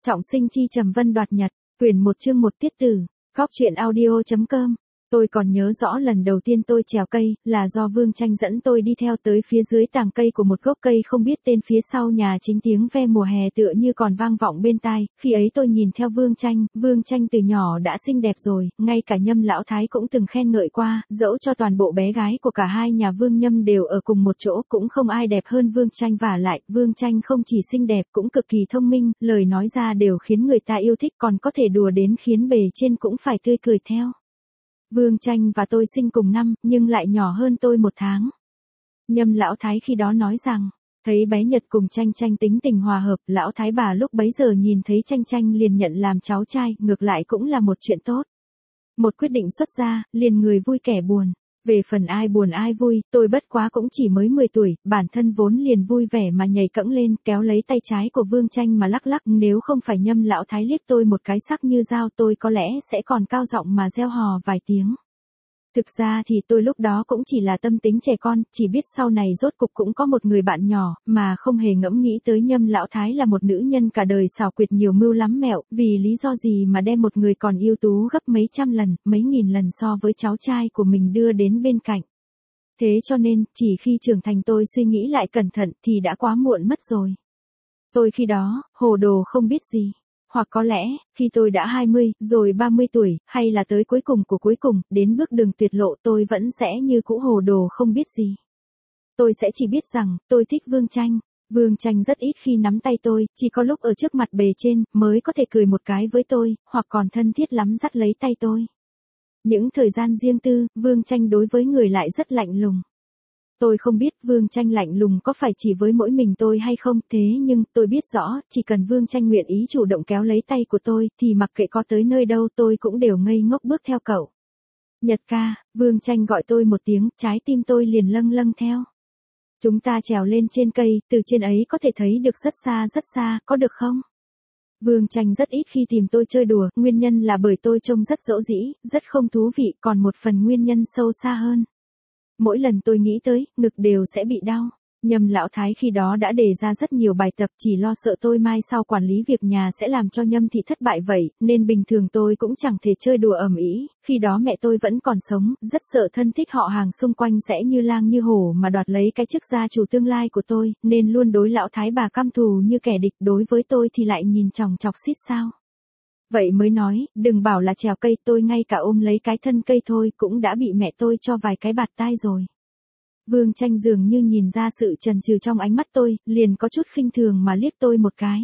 Trọng sinh chi trầm vân đoạt nhật, quyển 1 chương 1 tiết tử, góc truyện audio.com. Tôi còn nhớ rõ lần đầu tiên tôi trèo cây, là do Vương Tranh dẫn tôi đi theo tới phía dưới tàng cây của một gốc cây không biết tên phía sau nhà chính tiếng ve mùa hè tựa như còn vang vọng bên tai, khi ấy tôi nhìn theo Vương Tranh từ nhỏ đã xinh đẹp rồi, ngay cả Nhâm lão thái cũng từng khen ngợi qua, dẫu cho toàn bộ bé gái của cả hai nhà Vương Nhâm đều ở cùng một chỗ cũng không ai đẹp hơn Vương Tranh, vả lại, Vương Tranh không chỉ xinh đẹp cũng cực kỳ thông minh, lời nói ra đều khiến người ta yêu thích, còn có thể đùa đến khiến bề trên cũng phải tươi cười theo. Vương Tranh và tôi sinh cùng năm, nhưng lại nhỏ hơn tôi 1 tháng. Nhâm lão thái khi đó nói rằng, thấy bé Nhật cùng Tranh tính tình hòa hợp, lão thái bà lúc bấy giờ nhìn thấy Tranh liền nhận làm cháu trai, ngược lại cũng là một chuyện tốt. Một quyết định xuất ra, liền người vui kẻ buồn. Về phần ai buồn ai vui, tôi bất quá cũng chỉ mới 10 tuổi, bản thân vốn liền vui vẻ mà nhảy cẫng lên, kéo lấy tay trái của Vương Tranh mà lắc lắc, nếu không phải Nhâm lão thái liếc tôi một cái sắc như dao, tôi có lẽ sẽ còn cao giọng mà reo hò vài tiếng. Thực ra thì tôi lúc đó cũng chỉ là tâm tính trẻ con, chỉ biết sau này rốt cục cũng có một người bạn nhỏ, mà không hề ngẫm nghĩ tới Nhâm lão thái là một nữ nhân cả đời xảo quyệt nhiều mưu lắm mẹo, vì lý do gì mà đem một người còn ưu tú gấp mấy trăm lần, mấy nghìn lần so với cháu trai của mình đưa đến bên cạnh. Thế cho nên, chỉ khi trưởng thành tôi suy nghĩ lại cẩn thận thì đã quá muộn mất rồi. Tôi khi đó, hồ đồ không biết gì. Hoặc có lẽ, khi tôi đã 20, rồi 30 tuổi, hay là tới cuối cùng của cuối cùng, đến bước đường tuyệt lộ tôi vẫn sẽ như cũ hồ đồ không biết gì. Tôi sẽ chỉ biết rằng, tôi thích Vương Tranh. Vương Tranh rất ít khi nắm tay tôi, chỉ có lúc ở trước mặt bề trên, mới có thể cười một cái với tôi, hoặc còn thân thiết lắm dắt lấy tay tôi. Những thời gian riêng tư, Vương Tranh đối với người lại rất lạnh lùng. Tôi không biết Vương Tranh lạnh lùng có phải chỉ với mỗi mình tôi hay không, thế nhưng tôi biết rõ, chỉ cần Vương Tranh nguyện ý chủ động kéo lấy tay của tôi, thì mặc kệ có tới nơi đâu tôi cũng đều ngây ngốc bước theo cậu. Nhật ca, Vương Tranh gọi tôi một tiếng, trái tim tôi liền lâng theo. Chúng ta trèo lên trên cây, từ trên ấy có thể thấy được rất xa, có được không? Vương Tranh rất ít khi tìm tôi chơi đùa, nguyên nhân là bởi tôi trông rất dỗ dĩ, rất không thú vị, còn một phần nguyên nhân sâu xa hơn. Mỗi lần tôi nghĩ tới, ngực đều sẽ bị đau. Nhâm lão thái khi đó đã đề ra rất nhiều bài tập, chỉ lo sợ tôi mai sau quản lý việc nhà sẽ làm cho Nhâm thị thất bại vậy, nên bình thường tôi cũng chẳng thể chơi đùa ầm ĩ. Khi đó mẹ tôi vẫn còn sống, rất sợ thân thích họ hàng xung quanh sẽ như lang như hổ mà đoạt lấy cái chức gia chủ tương lai của tôi, nên luôn đối lão thái bà căm thù như kẻ địch, đối với tôi thì lại nhìn chòng chọc xít sao. Vậy mới nói, đừng bảo là trèo cây, tôi ngay cả ôm lấy cái thân cây thôi cũng đã bị mẹ tôi cho vài cái bạt tai rồi. Vương Tranh dường như nhìn ra sự chần chừ trong ánh mắt tôi, liền có chút khinh thường mà liếc tôi một cái.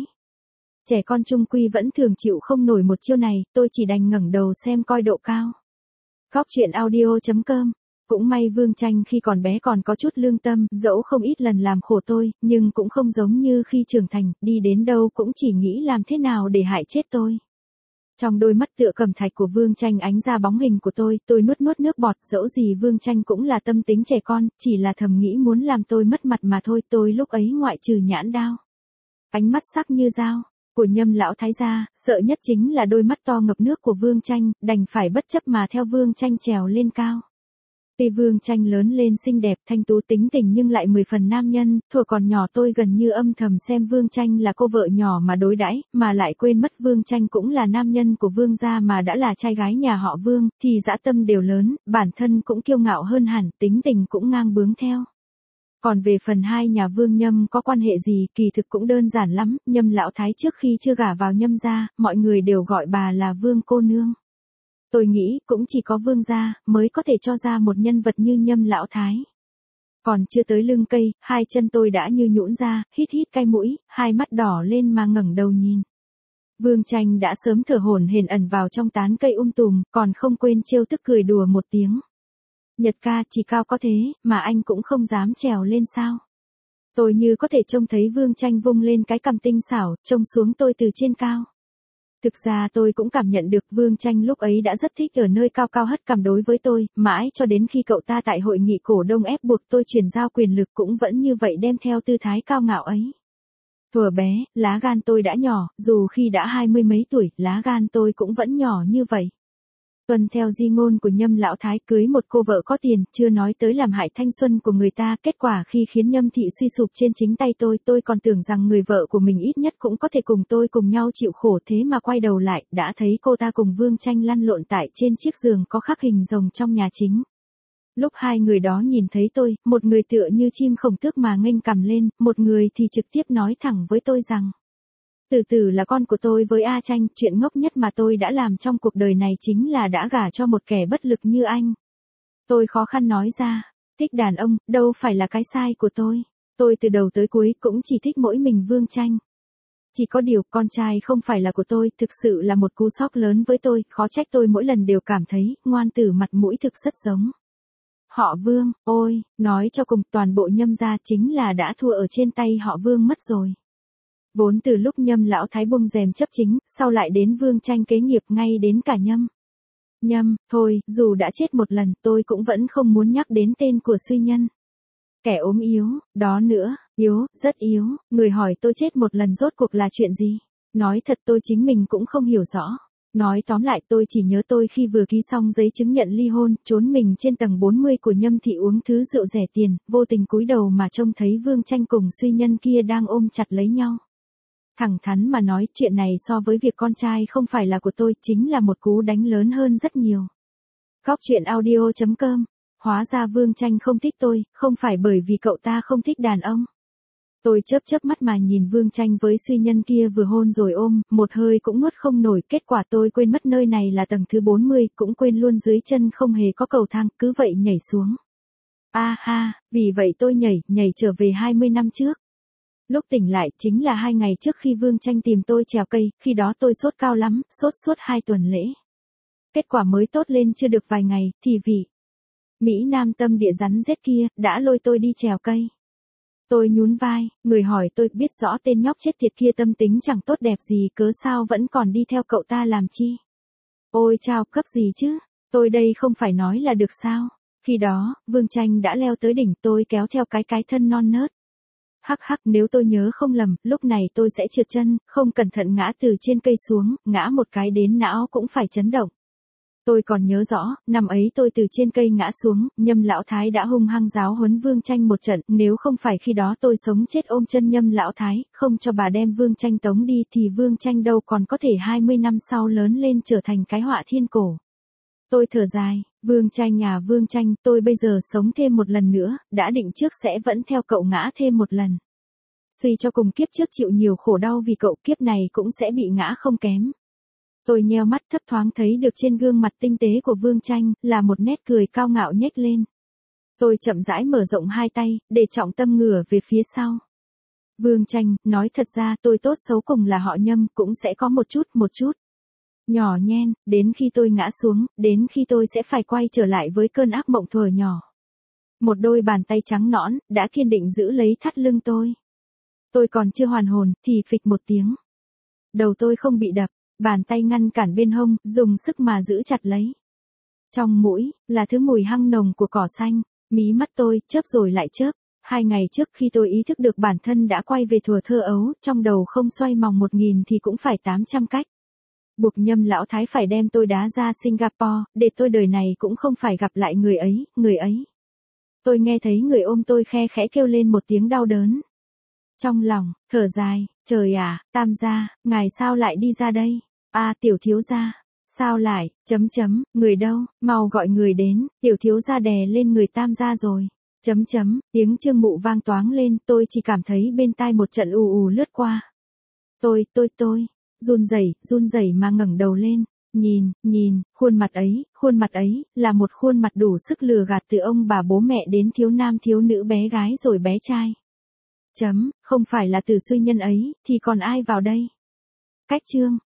Trẻ con chung quy vẫn thường chịu không nổi một chiêu này, tôi chỉ đành ngẩng đầu xem coi độ cao. Góc truyện audio.com. Cũng may Vương Tranh khi còn bé còn có chút lương tâm, dẫu không ít lần làm khổ tôi, nhưng cũng không giống như khi trưởng thành, đi đến đâu cũng chỉ nghĩ làm thế nào để hại chết tôi. Trong đôi mắt tựa cẩm thạch của Vương Tranh ánh ra bóng hình của tôi nuốt nước bọt, dẫu gì Vương Tranh cũng là tâm tính trẻ con, chỉ là thầm nghĩ muốn làm tôi mất mặt mà thôi, tôi lúc ấy ngoại trừ nhãn đao, ánh mắt sắc như dao của Nhâm lão thái gia, sợ nhất chính là đôi mắt to ngập nước của Vương Tranh, đành phải bất chấp mà theo Vương Tranh trèo lên cao. Tuy Vương Tranh lớn lên xinh đẹp thanh tú tính tình nhưng lại 10 phần nam nhân, thuở còn nhỏ tôi gần như âm thầm xem Vương Tranh là cô vợ nhỏ mà đối đãi, mà lại quên mất Vương Tranh cũng là nam nhân của Vương gia mà đã là trai gái nhà họ Vương, thì dã tâm đều lớn, bản thân cũng kiêu ngạo hơn hẳn, tính tình cũng ngang bướng theo. Còn về phần hai nhà Vương Nhâm có quan hệ gì, kỳ thực cũng đơn giản lắm, Nhâm lão thái trước khi chưa gả vào Nhâm gia, mọi người đều gọi bà là Vương cô nương. Tôi nghĩ cũng chỉ có Vương gia mới có thể cho ra một nhân vật như Nhâm lão thái. Còn chưa tới lưng cây, hai chân tôi đã như nhũn ra, hít cay mũi, hai mắt đỏ lên mà ngẩng đầu nhìn. Vương Tranh đã sớm thở hổn hển ẩn vào trong tán cây tùm, còn không quên trêu tức cười đùa một tiếng. Nhật ca, chỉ cao có thế, mà anh cũng không dám trèo lên sao? Tôi như có thể trông thấy Vương Tranh vung lên cái cằm tinh xảo, trông xuống tôi từ trên cao. Thực ra tôi cũng cảm nhận được Vương Tranh lúc ấy đã rất thích ở nơi cao cao hất cằm đối với tôi, mãi cho đến khi cậu ta tại hội nghị cổ đông ép buộc tôi chuyển giao quyền lực cũng vẫn như vậy đem theo tư thái cao ngạo ấy. Thuở bé, lá gan tôi đã nhỏ, dù khi đã 20 mấy tuổi, lá gan tôi cũng vẫn nhỏ như vậy. Tuân theo di ngôn của Nhâm lão thái cưới một cô vợ có tiền, chưa nói tới làm hại thanh xuân của người ta, kết quả khi khiến Nhâm thị suy sụp trên chính tay tôi còn tưởng rằng người vợ của mình ít nhất cũng có thể cùng tôi cùng nhau chịu khổ, thế mà quay đầu lại, đã thấy cô ta cùng Vương Tranh lăn lộn tại trên chiếc giường có khắc hình rồng trong nhà chính. Lúc hai người đó nhìn thấy tôi, một người tựa như chim khổng tước mà nghênh cằm lên, một người thì trực tiếp nói thẳng với tôi rằng Từ Từ là con của tôi với A Tranh, chuyện ngốc nhất mà tôi đã làm trong cuộc đời này chính là đã gả cho một kẻ bất lực như anh. Tôi khó khăn nói ra, thích đàn ông, đâu phải là cái sai của tôi. Tôi từ đầu tới cuối cũng chỉ thích mỗi mình Vương Tranh. Chỉ có điều con trai không phải là của tôi, thực sự là một cú sốc lớn với tôi, khó trách tôi mỗi lần đều cảm thấy, ngoan tử mặt mũi thực rất giống. Họ Vương, ôi, nói cho cùng toàn bộ Nhâm gia chính là đã thua ở trên tay họ Vương mất rồi. Vốn từ lúc Nhâm lão thái buông rèm chấp chính, sau lại đến Vương Tranh kế nghiệp ngay đến cả Nhâm, thôi, dù đã chết một lần, tôi cũng vẫn không muốn nhắc đến tên của suy nhân. Kẻ ốm yếu, đó nữa, yếu, rất yếu, người hỏi tôi chết một lần rốt cuộc là chuyện gì? Nói thật tôi chính mình cũng không hiểu rõ. Nói tóm lại tôi chỉ nhớ tôi khi vừa ký xong giấy chứng nhận ly hôn, trốn mình trên tầng 40 của Nhâm thị uống thứ rượu rẻ tiền, vô tình cúi đầu mà trông thấy Vương Tranh cùng suy nhân kia đang ôm chặt lấy nhau. Thẳng thắn mà nói, chuyện này so với việc con trai không phải là của tôi, chính là một cú đánh lớn hơn rất nhiều. Góc truyện audio.com. Hóa ra Vương Tranh không thích tôi, không phải bởi vì cậu ta không thích đàn ông. Tôi chớp mắt mà nhìn Vương Tranh với suy nhân kia vừa hôn rồi ôm, một hơi cũng nuốt không nổi, kết quả tôi quên mất nơi này là tầng thứ 40, cũng quên luôn dưới chân không hề có cầu thang, cứ vậy nhảy xuống. A ha, vì vậy tôi nhảy trở về 20 năm trước. Lúc tỉnh lại chính là 2 ngày trước khi Vương Tranh tìm tôi trèo cây, khi đó tôi sốt cao lắm, sốt suốt 2 tuần lễ. Kết quả mới tốt lên chưa được vài ngày, thì vị Mỹ Nam tâm địa rắn rết kia, đã lôi tôi đi trèo cây. Tôi nhún vai, người hỏi tôi biết rõ tên nhóc chết tiệt kia tâm tính chẳng tốt đẹp gì, cớ sao vẫn còn đi theo cậu ta làm chi. Ôi chao, cấp gì chứ, tôi đây không phải nói là được sao. Khi đó, Vương Tranh đã leo tới đỉnh, tôi kéo theo cái thân non nớt. Hắc, nếu tôi nhớ không lầm, lúc này tôi sẽ trượt chân, không cẩn thận ngã từ trên cây xuống, ngã một cái đến não cũng phải chấn động. Tôi còn nhớ rõ, năm ấy tôi từ trên cây ngã xuống, Nhâm lão thái đã hung hăng giáo huấn Vương Tranh một trận, nếu không phải khi đó tôi sống chết ôm chân Nhâm lão thái, không cho bà đem Vương Tranh tống đi thì Vương Tranh đâu còn có thể 20 năm sau lớn lên trở thành cái họa thiên cổ. Tôi thở dài, Vương Tranh, tôi bây giờ sống thêm một lần nữa, đã định trước sẽ vẫn theo cậu ngã thêm một lần. Suy cho cùng kiếp trước chịu nhiều khổ đau vì cậu, kiếp này cũng sẽ bị ngã không kém. Tôi nheo mắt thấp thoáng thấy được trên gương mặt tinh tế của Vương Tranh, là một nét cười cao ngạo nhếch lên. Tôi chậm rãi mở rộng hai tay, để trọng tâm ngửa về phía sau. Vương Tranh, nói thật ra tôi tốt xấu cùng là họ Nhâm, cũng sẽ có một chút. Nhỏ nhen, đến khi tôi ngã xuống, đến khi tôi sẽ phải quay trở lại với cơn ác mộng thuở nhỏ. Một đôi bàn tay trắng nõn, đã kiên định giữ lấy thắt lưng tôi. Tôi còn chưa hoàn hồn, thì phịch một tiếng. Đầu tôi không bị đập, bàn tay ngăn cản bên hông, dùng sức mà giữ chặt lấy. Trong mũi, là thứ mùi hăng nồng của cỏ xanh, mí mắt tôi, chớp rồi lại chớp. 2 ngày trước khi tôi ý thức được bản thân đã quay về thuở thơ ấu, trong đầu không xoay mòng 1000 thì cũng phải 800 cách. Buộc Nhâm lão thái phải đem tôi đá ra Singapore, để tôi đời này cũng không phải gặp lại người ấy. Tôi nghe thấy người ôm tôi khe khẽ kêu lên một tiếng đau đớn. Trong lòng, thở dài, trời à, Tam gia, ngài sao lại đi ra đây? Tiểu thiếu gia, sao lại, người đâu, mau gọi người đến, tiểu thiếu gia đè lên người Tam gia rồi. Tiếng Trương Mụ vang toáng lên, tôi chỉ cảm thấy bên tai một trận ù lướt qua. Tôi, run rẩy mà ngẩng đầu lên, nhìn, khuôn mặt ấy, là một khuôn mặt đủ sức lừa gạt từ ông bà bố mẹ đến thiếu nam thiếu nữ bé gái rồi bé trai. Không phải là Từ suy nhân ấy, thì còn ai vào đây? Cách chương.